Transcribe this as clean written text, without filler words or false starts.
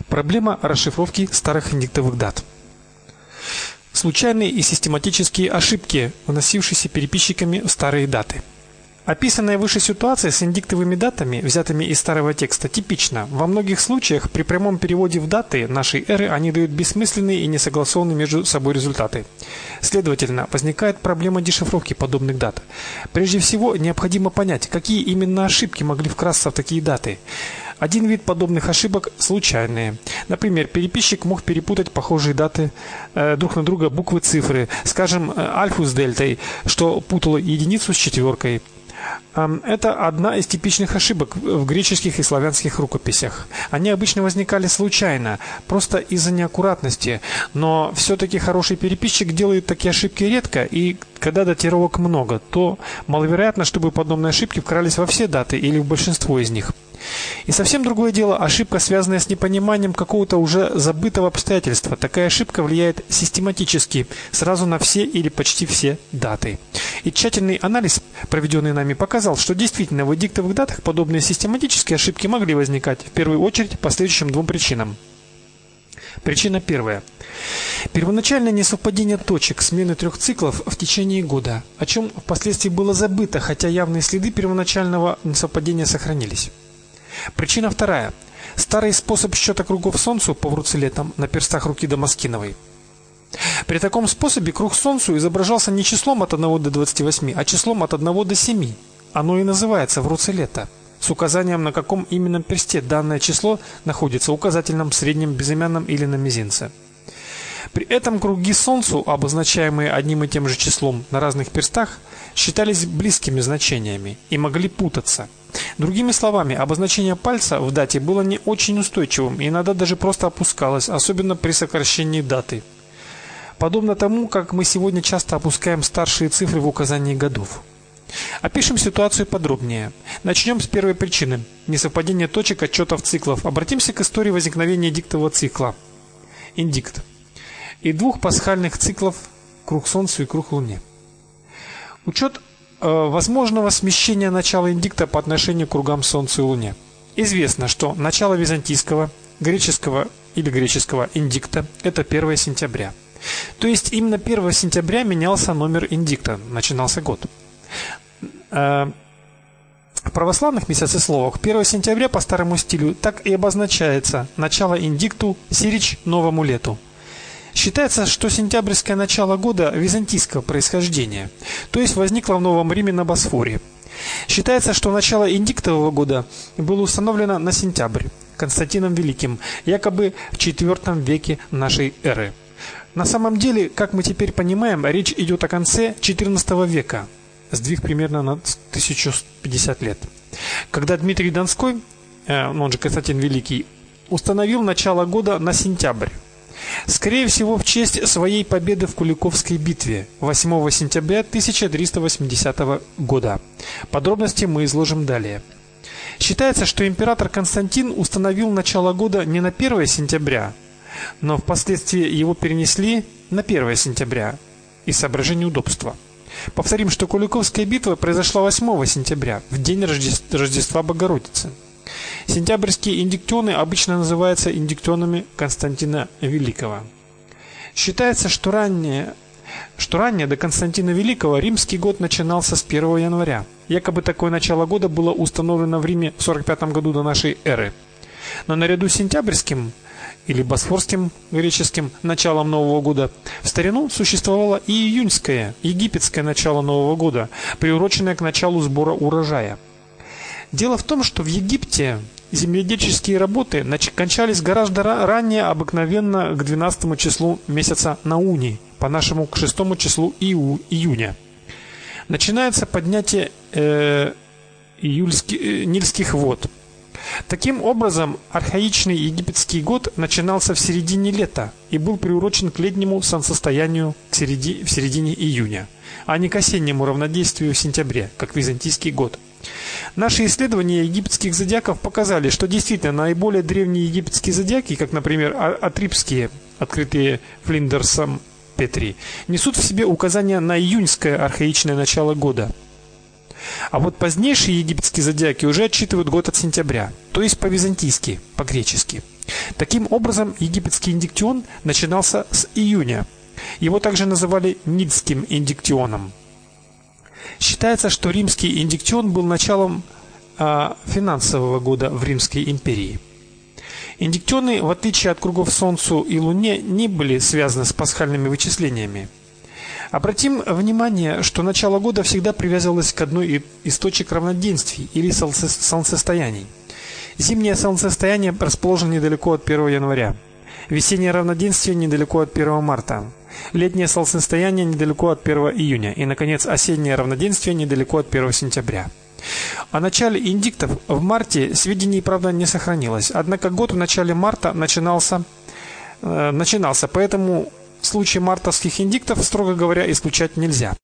Проблема расшифровки старых индиктовых дат. Случайные и систематические ошибки, вносившиеся переписчиками в старые даты. Описанная выше ситуация с индиктовыми датами, взятыми из старого текста, типична. Во многих случаях при прямом переводе в даты нашей эры они дают бессмысленные и несогласованные между собой результаты. Следовательно, возникает проблема дешифровки подобных дат. Прежде всего, необходимо понять, какие именно ошибки могли вкрасться в такие даты. Один вид подобных ошибок – случайные. Например, переписчик мог перепутать похожие даты друг на друга буквы, цифры, скажем, альфу с дельтой, что путало единицу с четверкой. Это одна из типичных ошибок в греческих и славянских рукописях. Они обычно возникали случайно, просто из-за неаккуратности, но все-таки хороший переписчик делает такие ошибки редко, и когда датировок много, то маловероятно, чтобы подобные ошибки вкрались во все даты или в большинство из них. И совсем другое дело ошибка, связанная с непониманием какого-то уже забытого обстоятельства. Такая ошибка влияет систематически сразу на все или почти все даты. И тщательный анализ, проведенный нами, показал, что действительно в эдиктовых датах подобные систематические ошибки могли возникать, в первую очередь по следующим двум причинам. Причина первая. Первоначальное несовпадение точек смены 3 циклов в течение года, о чем впоследствии было забыто, хотя явные следы первоначального несовпадения сохранились. Причина вторая. Старый способ счета кругов Солнцу по вруцелетам на перстах руки Дамаскиновой. При таком способе круг Солнцу изображался не числом от 1 до 28, а числом от 1 до 7. Оно и называется вруцелета, с указанием, на каком именно персте данное число находится, указательном, среднем, безымянном или на мизинце. При этом круги Солнцу, обозначаемые одним и тем же числом на разных перстах, считались близкими значениями и могли путаться. Другими словами, обозначение пальца в дате было не очень устойчивым и иногда даже просто опускалось, особенно при сокращении даты. Подобно тому, как мы сегодня часто опускаем старшие цифры в указании годов. Опишем ситуацию подробнее. Начнем с первой причины – несовпадение точек отчетов циклов. Обратимся к истории возникновения диктового цикла – индикт, и двух пасхальных циклов – круг Солнцу и круг Луне. Учет возможного смещения начала индикта по отношению к кругам Солнцу и Луне. Известно, что начало византийского, греческого индикта – это 1 сентября. То есть именно 1 сентября менялся номер индикта, начинался год. В православных месяцесловах 1 сентября по старому стилю так и обозначается начало индикту сирич новому лету. Считается, что сентябрьское начало года византийского происхождения, то есть возникло в Новом Риме на Босфоре. Считается, что начало индиктового года было установлено на сентябрь Константином Великим, якобы в IV веке нашей эры. На самом деле, как мы теперь понимаем, речь идет о конце XIV века, сдвиг примерно на 1050 лет, когда Дмитрий Донской, он же Константин Великий, установил начало года на сентябрь. Скорее всего, в честь своей победы в Куликовской битве 8 сентября 1380 года. Подробности мы изложим далее. Считается, что император Константин установил начало года не на 1 сентября, но впоследствии его перенесли на 1 сентября из соображений удобства. Повторим, что Куликовская битва произошла 8 сентября, в день Рождества Богородицы. Сентябрьские индиктионы обычно называются индиктионами Константина Великого. Считается, что ранее до Константина Великого римский год начинался с 1 января. Якобы такое начало года было установлено в Риме в 45 году до нашей эры. Но наряду с сентябрьским или босфорским греческим началом Нового года в старину существовало и июньское, египетское начало Нового года, приуроченное к началу сбора урожая. Дело в том, что в Египте земледельческие работы кончались гораздо ранее, обыкновенно к 12 числу месяца Науни, по-нашему к 6 числу июня. Начинается поднятие Нильских вод. Таким образом, архаичный египетский год начинался в середине лета и был приурочен к летнему солнцестоянию в середине июня, а не к осеннему равнодействию в сентябре, как византийский год. Наши исследования египетских зодиаков показали, что действительно наиболее древние египетские зодиаки, как, например, атрибские, открытые Флиндерсом Петри, несут в себе указания на июньское архаичное начало года. А вот позднейшие египетские зодиаки уже отсчитывают год от сентября, то есть по-византийски, по-гречески. Таким образом, египетский индиктион начинался с июня. Его также называли Нидским индиктионом. Считается, что римский индиктион был началом финансового года в Римской империи. Индиктионы, в отличие от кругов Солнцу и Луне, не были связаны с пасхальными вычислениями. Обратим внимание, что начало года всегда привязывалось к одной из точек равноденствий или солнцестояний. Зимнее солнцестояние расположено недалеко от 1 января. Весеннее равноденствие недалеко от 1 марта. Летнее солнцестояние недалеко от 1 июня. И, наконец, осеннее равноденствие недалеко от 1 сентября. О начале индиктов в марте сведений, правда, не сохранилось. Однако год в начале марта начинался, поэтому случай мартовских индиктов, строго говоря, исключать нельзя.